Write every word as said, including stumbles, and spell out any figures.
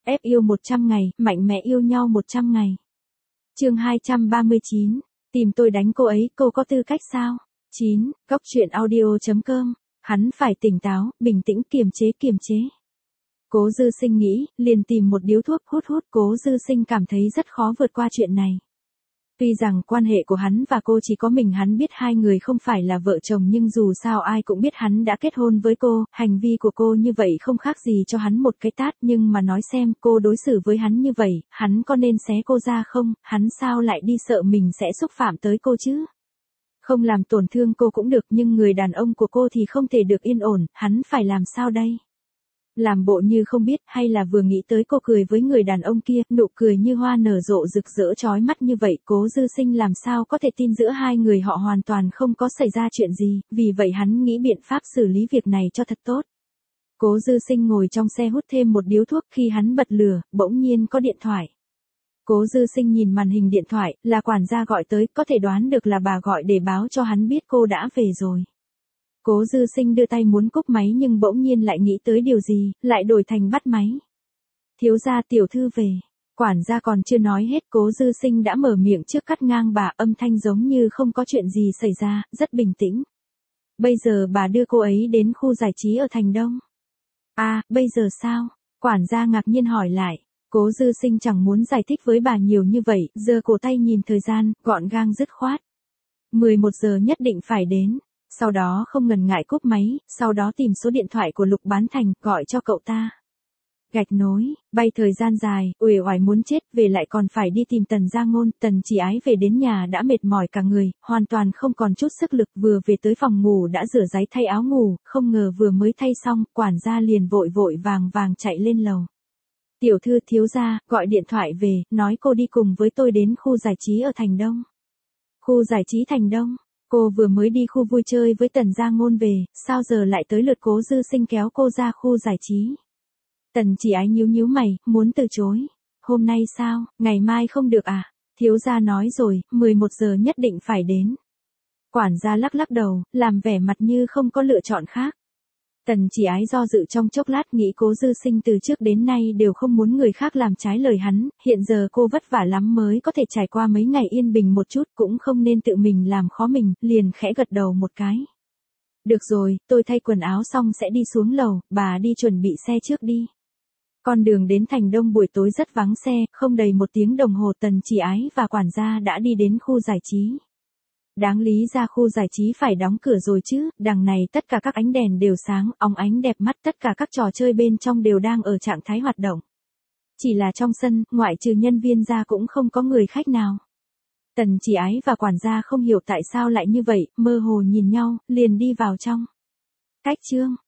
ép yêu một trăm ngày, mạnh mẽ yêu nhau một trăm ngày. Chương hai trăm ba mươi chín, tìm tôi đánh cô ấy, cô có tư cách sao? chín, góc truyện audio chấm com, hắn phải tỉnh táo, bình tĩnh, kiềm chế kiềm chế. Cố Dư Sinh nghĩ, liền tìm một điếu thuốc hút hút. Cố Dư Sinh cảm thấy rất khó vượt qua chuyện này. Tuy rằng quan hệ của hắn và cô chỉ có mình hắn biết, hai người không phải là vợ chồng, nhưng dù sao ai cũng biết hắn đã kết hôn với cô, hành vi của cô như vậy không khác gì cho hắn một cái tát, nhưng mà nói xem, cô đối xử với hắn như vậy, hắn có nên xé cô ra không, hắn sao lại đi sợ mình sẽ xúc phạm tới cô chứ? Không làm tổn thương cô cũng được, nhưng người đàn ông của cô thì không thể được yên ổn, hắn phải làm sao đây? Làm bộ như không biết, hay là vừa nghĩ tới cô cười với người đàn ông kia, nụ cười như hoa nở rộ rực rỡ chói mắt như vậy, Cố Dư Sinh làm sao có thể tin giữa hai người họ hoàn toàn không có xảy ra chuyện gì, vì vậy hắn nghĩ biện pháp xử lý việc này cho thật tốt. Cố Dư Sinh ngồi trong xe hút thêm một điếu thuốc, khi hắn bật lửa, bỗng nhiên có điện thoại. Cố Dư Sinh nhìn màn hình điện thoại, là quản gia gọi tới, có thể đoán được là bà gọi để báo cho hắn biết cô đã về rồi. Cố Dư Sinh đưa tay muốn cúp máy nhưng bỗng nhiên lại nghĩ tới điều gì, lại đổi thành bắt máy. Thiếu gia, tiểu thư về. Quản gia còn chưa nói hết, Cố Dư Sinh đã mở miệng trước cắt ngang bà, âm thanh giống như không có chuyện gì xảy ra, rất bình tĩnh. Bây giờ bà đưa cô ấy đến khu giải trí ở Thành Đông. À, bây giờ sao? Quản gia ngạc nhiên hỏi lại. Cố Dư Sinh chẳng muốn giải thích với bà nhiều như vậy, giơ cổ tay nhìn thời gian, gọn gàng dứt khoát. mười một giờ nhất định phải đến. Sau đó không ngần ngại cúp máy, sau đó tìm số điện thoại của Lục Bán Thành, gọi cho cậu ta. Gạch nối, bay thời gian dài, uể oải muốn chết, về lại còn phải đi tìm Tần Gia Ngôn. Tần Chỉ Ái về đến nhà đã mệt mỏi cả người, hoàn toàn không còn chút sức lực, vừa về tới phòng ngủ đã rửa ráy thay áo ngủ, không ngờ vừa mới thay xong, quản gia liền vội vội vàng vàng chạy lên lầu. Tiểu thư, thiếu gia, gọi điện thoại về, nói cô đi cùng với tôi đến khu giải trí ở Thành Đông. Khu giải trí Thành Đông? Cô vừa mới đi khu vui chơi với Tần Gia Ngôn về, sao giờ lại tới lượt Cố Dư Sinh kéo cô ra khu giải trí? Tần Chỉ Ái nhíu nhíu mày, muốn từ chối. Hôm nay sao, ngày mai không được à? Thiếu gia nói rồi, mười một giờ nhất định phải đến. Quản gia lắc lắc đầu, làm vẻ mặt như không có lựa chọn khác. Tần Chỉ Ái do dự trong chốc lát, nghĩ Cố Dư Sinh từ trước đến nay đều không muốn người khác làm trái lời hắn, hiện giờ cô vất vả lắm mới có thể trải qua mấy ngày yên bình một chút, cũng không nên tự mình làm khó mình, liền khẽ gật đầu một cái. Được rồi, tôi thay quần áo xong sẽ đi xuống lầu, bà đi chuẩn bị xe trước đi. Con đường đến Thành Đông buổi tối rất vắng xe, không đầy một tiếng đồng hồ Tần Chỉ Ái và quản gia đã đi đến khu giải trí. Đáng lý ra khu giải trí phải đóng cửa rồi chứ, đằng này tất cả các ánh đèn đều sáng, óng ánh đẹp mắt, tất cả các trò chơi bên trong đều đang ở trạng thái hoạt động. Chỉ là trong sân, ngoại trừ nhân viên ra cũng không có người khách nào. Tần Chỉ Ái và quản gia không hiểu tại sao lại như vậy, mơ hồ nhìn nhau, liền đi vào trong. Cách chương,